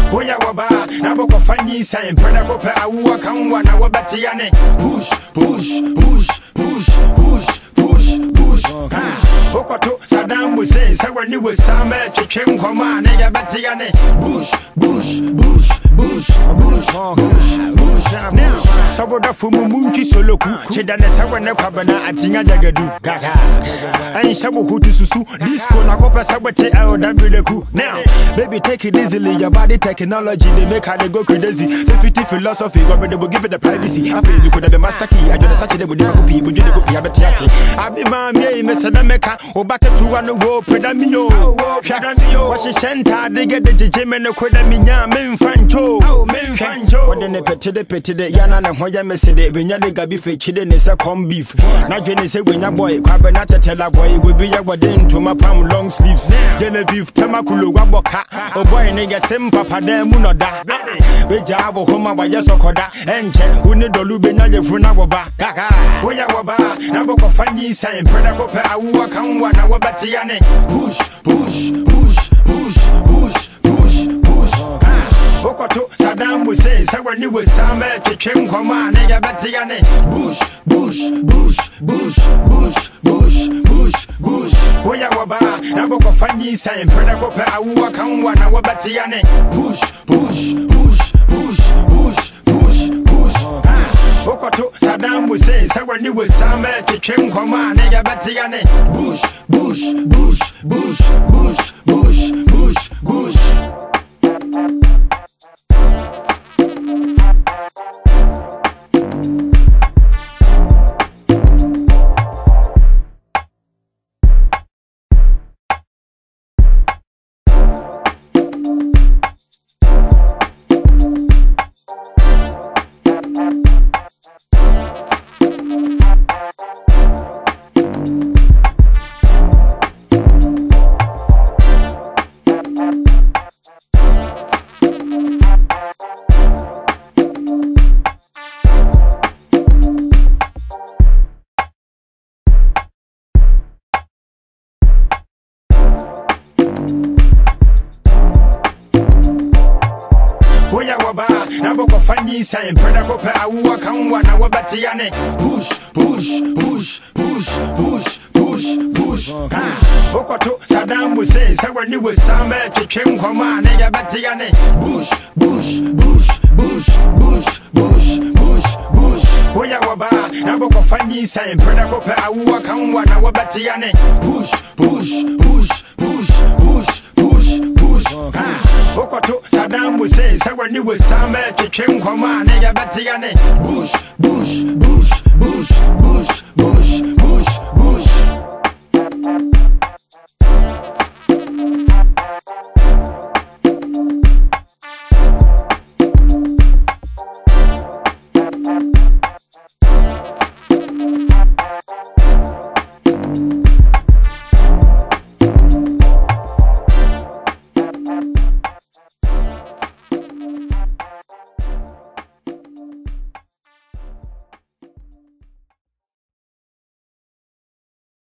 Oya waba, naboko fanyi say prada ko pe awu akanwa na wabatiane. Push, push, push, push, push, push, push. Okoto Saddam Hussein say when you was same chicken koma na yabatiane. Push, push, push, push, push, push, push. Now, saboda fumu munki soloku. Chidane sawa ne kwabana atinga jagadu. Gaga. Ain sabu hutu susu. Disco na kopa sabote LWDku. Now, baby take it easily. Your body technology they make her they go crazy. Safety philosophy, but they will give it the privacy. I feel you could have been master key. I just such a with the copy, but you go be a better. I be my me, Mr. Mecca, or back to one who Pedamio. What she sent her, they get the gym and the Kodamina, men Fancho. Men Fancho. What then the petty, the Yana and Hoya Messede, when you're the Gabi Chidden is a corn beef. Now, Jenny say, when your boy, Carbonata tell a boy, will be a wedding to my palm long sleeves. Genevieve, Tamakulu, Waboka, or boy, nigga, Sem Papa, them Munoda. Vejavo, Homa, Wayasokoda, and Chen, who need the Lubina, Funawaba. Oya waba, naboko fanyi say prada ko pe awu akanwa na wabatiane. Push, push, push, push, push, push, push. Okoto Saddam Hussein say when you was same chicken koma na yabatiane. Push, push, push, push, push, push, push, push. Oya waba, naboko fanyi say prada ko pe awu akanwa na wabatiane. Push, push, push, push, push, push, push. Okoto Saddam Hussein say when you was same chicken koma na yabatiane. Push, push, push, push, push, push, push, push. Oya waba, naboko fanyi say prada ko pe awu akanwa na wabatiane. Push, push, push, push, push, push, push. Okoto Saddam Hussein say when you was same chicken koma na yabatiane. Push, push, push, push, push, push, push, push. Oya waba, naboko fanyi say prada ko pe awu akanwa na wabatiane. Push, push, push, push, push, push, push. Okoto Saddam Hussein say when you was same chicken koma na yabatiane. Push, push, push, push, push, push.